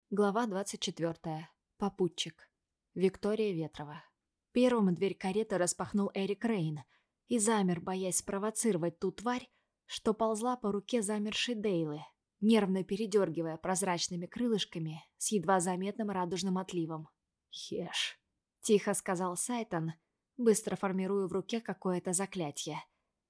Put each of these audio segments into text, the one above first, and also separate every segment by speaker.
Speaker 1: Глава 24. Попутчик. Виктория Ветрова. Первым дверь кареты распахнул Эрик Рейн и замер, боясь спровоцировать ту тварь, что ползла по руке замершей Дейлы, нервно передергивая прозрачными крылышками с едва заметным радужным отливом. «Хеш», — тихо сказал Сайтон, быстро формируя в руке какое-то заклятие.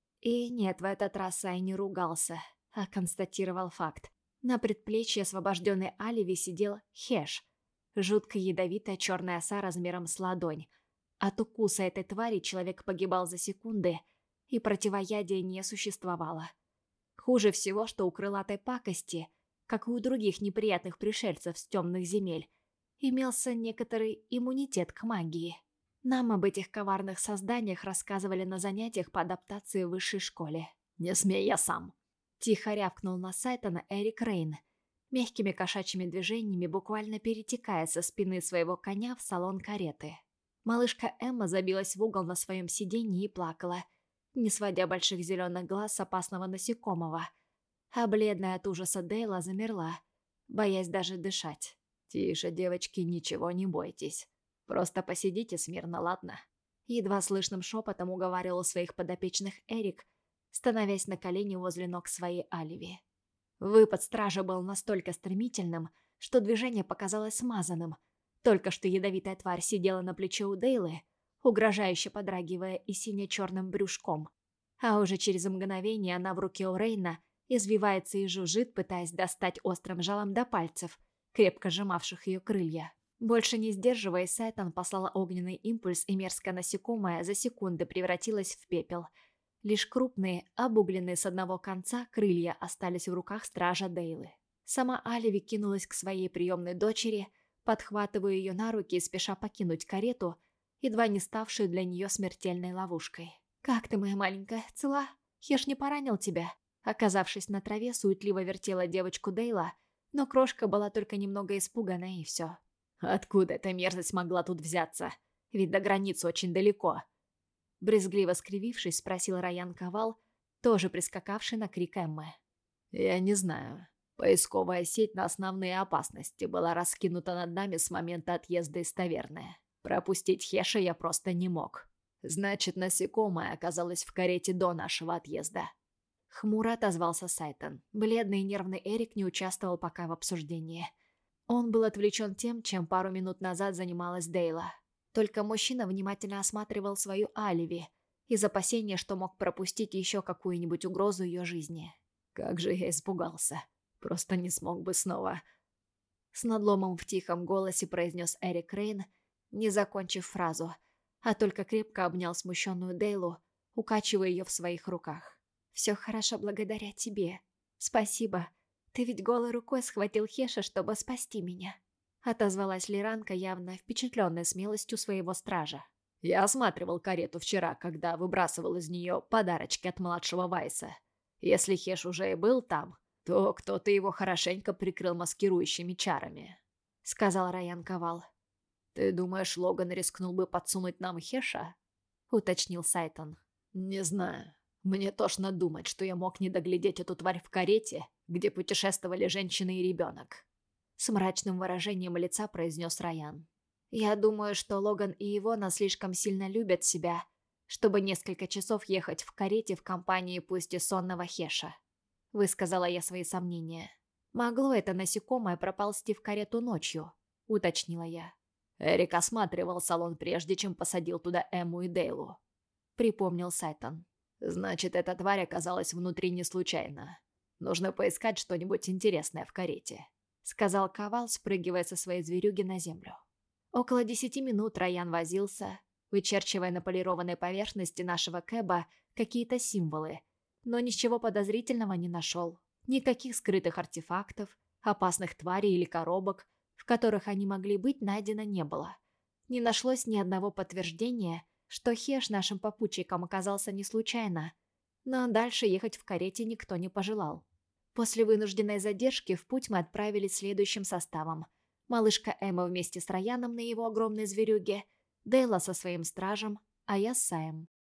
Speaker 1: И нет, в этот раз Сай не ругался, а констатировал факт. На предплечье освобожденной Аливи сидел Хеш, жутко ядовитая черная оса размером с ладонь. От укуса этой твари человек погибал за секунды, и противоядия не существовало. Хуже всего, что у крылатой пакости, как и у других неприятных пришельцев с темных земель, имелся некоторый иммунитет к магии. Нам об этих коварных созданиях рассказывали на занятиях по адаптации в высшей школе. «Не смей, я сам!» Тихо рявкнул на Сайтона Эрик Рейн, мягкими кошачьими движениями буквально перетекая со спины своего коня в салон кареты. Малышка Эмма забилась в угол на своем сиденье и плакала, не сводя больших зеленых глаз с опасного насекомого, а бледная от ужаса Дейла замерла, боясь даже дышать. «Тише, девочки, ничего не бойтесь. Просто посидите смирно, ладно?» Едва слышным шепотом уговаривал своих подопечных Эрик, становясь на колени возле ног своей Аливи. Выпад стража был настолько стремительным, что движение показалось смазанным. Только что ядовитая тварь сидела на плече у Дейлы, угрожающе подрагивая и сине-черным брюшком. А уже через мгновение она в руке у Рейна извивается и жужжит, пытаясь достать острым жалом до пальцев, крепко сжимавших ее крылья. Больше не сдерживаясь, Сайтон послала огненный импульс, и мерзкое насекомое за секунды превратилось в пепел. Лишь крупные, обугленные с одного конца крылья остались в руках стража Дейлы. Сама Аливи кинулась к своей приемной дочери, подхватывая ее на руки и спеша покинуть карету, едва не ставшую для нее смертельной ловушкой. «Как ты, моя маленькая, цела? Хеш не поранил тебя?» Оказавшись на траве, суетливо вертела девочку Дейла, но крошка была только немного испугана, и все. «Откуда эта мерзость могла тут взяться? Ведь до границы очень далеко». Брезгливо скривившись, спросил Райан Ковал, тоже прискакавший на крик Эммы. «Я не знаю. Поисковая сеть на основные опасности была раскинута над нами с момента отъезда из таверны. Пропустить Хеша я просто не мог. Значит, насекомое оказалось в карете до нашего отъезда». Хмуро отозвался Сайтон. Бледный и нервный Эрик не участвовал пока в обсуждении. Он был отвлечен тем, чем пару минут назад занималась Дейла. Только мужчина внимательно осматривал свою Аливи из опасения, что мог пропустить еще какую-нибудь угрозу ее жизни. «Как же я испугался. Просто не смог бы снова...» С надломом в тихом голосе произнес Эрик Рейн, не закончив фразу, а только крепко обнял смущенную Дейлу, укачивая ее в своих руках. «Все хорошо благодаря тебе. Спасибо. Ты ведь голой рукой схватил Хеша, чтобы спасти меня». Отозвалась Лиранка, явно впечатленная смелостью своего стража. «Я осматривал карету вчера, когда выбрасывал из нее подарочки от младшего Вайса. Если Хеш уже и был там, то кто-то его хорошенько прикрыл маскирующими чарами», — сказал Райан Ковал. «Ты думаешь, Логан рискнул бы подсунуть нам Хеша?» — уточнил Сайтон. «Не знаю. Мне тошно думать, что я мог не доглядеть эту тварь в карете, где путешествовали женщина и ребенок», — с мрачным выражением лица произнес Райан. «Я думаю, что Логан и Ивона слишком сильно любят себя, чтобы несколько часов ехать в карете в компании пусть и сонного Хеша», — высказала я свои сомнения. «Могло это насекомое проползти в карету ночью», — уточнила я. «Эрик осматривал салон, прежде чем посадил туда Эмму и Дейлу», — припомнил Сайтон. «Значит, эта тварь оказалась внутри не случайно. Нужно поискать что-нибудь интересное в карете», — сказал Ковал, спрыгивая со своей зверюги на землю. Около 10 минут Райан возился, вычерчивая на полированной поверхности нашего кэба какие-то символы, но ничего подозрительного не нашел. Никаких скрытых артефактов, опасных тварей или коробок, в которых они могли быть, найдено не было. Не нашлось ни одного подтверждения, что Хеш нашим попутчиком оказался не случайно, но дальше ехать в карете никто не пожелал. После вынужденной задержки в путь мы отправились следующим составом. Малышка Эмма вместе с Раяном на его огромной зверюге, Дейла со своим стражем, а я с Саем.